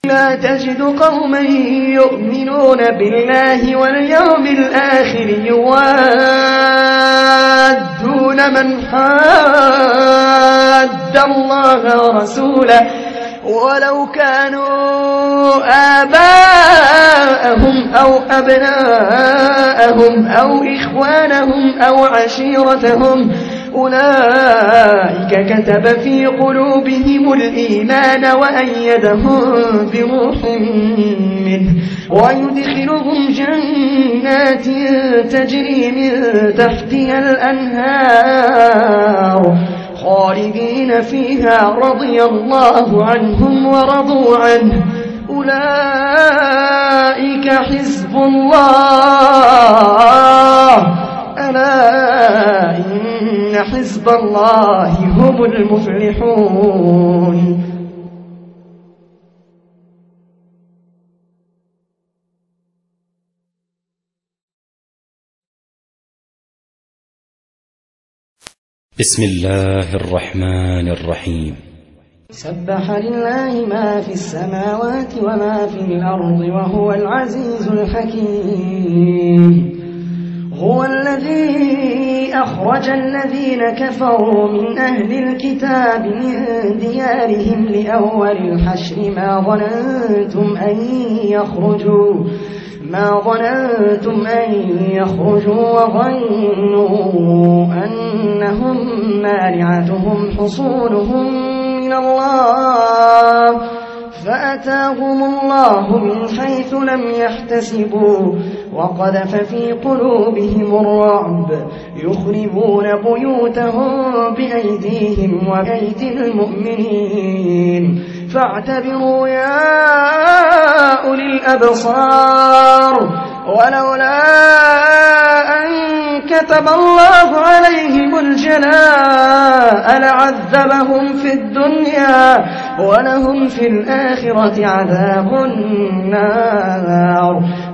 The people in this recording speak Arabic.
لا تجد قوما يؤمنون بالله واليوم الآخر يوادون من حاد الله ورسوله ولو كانوا آباءهم أو أبناءهم أو إخوانهم أو عشيرتهم أولئك كتب في قلوبهم الإيمان وأيدهم بروح منه ويدخلهم جنات تجري من تحتها الأنهار خالدين فيها رضي الله عنهم ورضوا عنه أولئك حزب الله ألا إن حزب الله هم المفلحون. بسم الله الرحمن الرحيم. سبح لله ما في السماوات وما في الأرض وهو العزيز الحكيم. هو الذي أخرج الذين كفروا من أهل الكتاب من ديارهم لأول الحشر ما ظننتم أن يخرجوا وظنوا أنهم مانعتهم حصونهم من الله فأتاهم الله من حيث لم يحتسبوا وقذف في قلوبهم الرعب يخربون بيوتهم بأيديهم وبأيدي المؤمنين فاعتبروا يا أولي الأبصار ولولا أن كتب الله عليهم الجلاء لعذبهم في الدنيا ولهم في الآخرة عذاب النار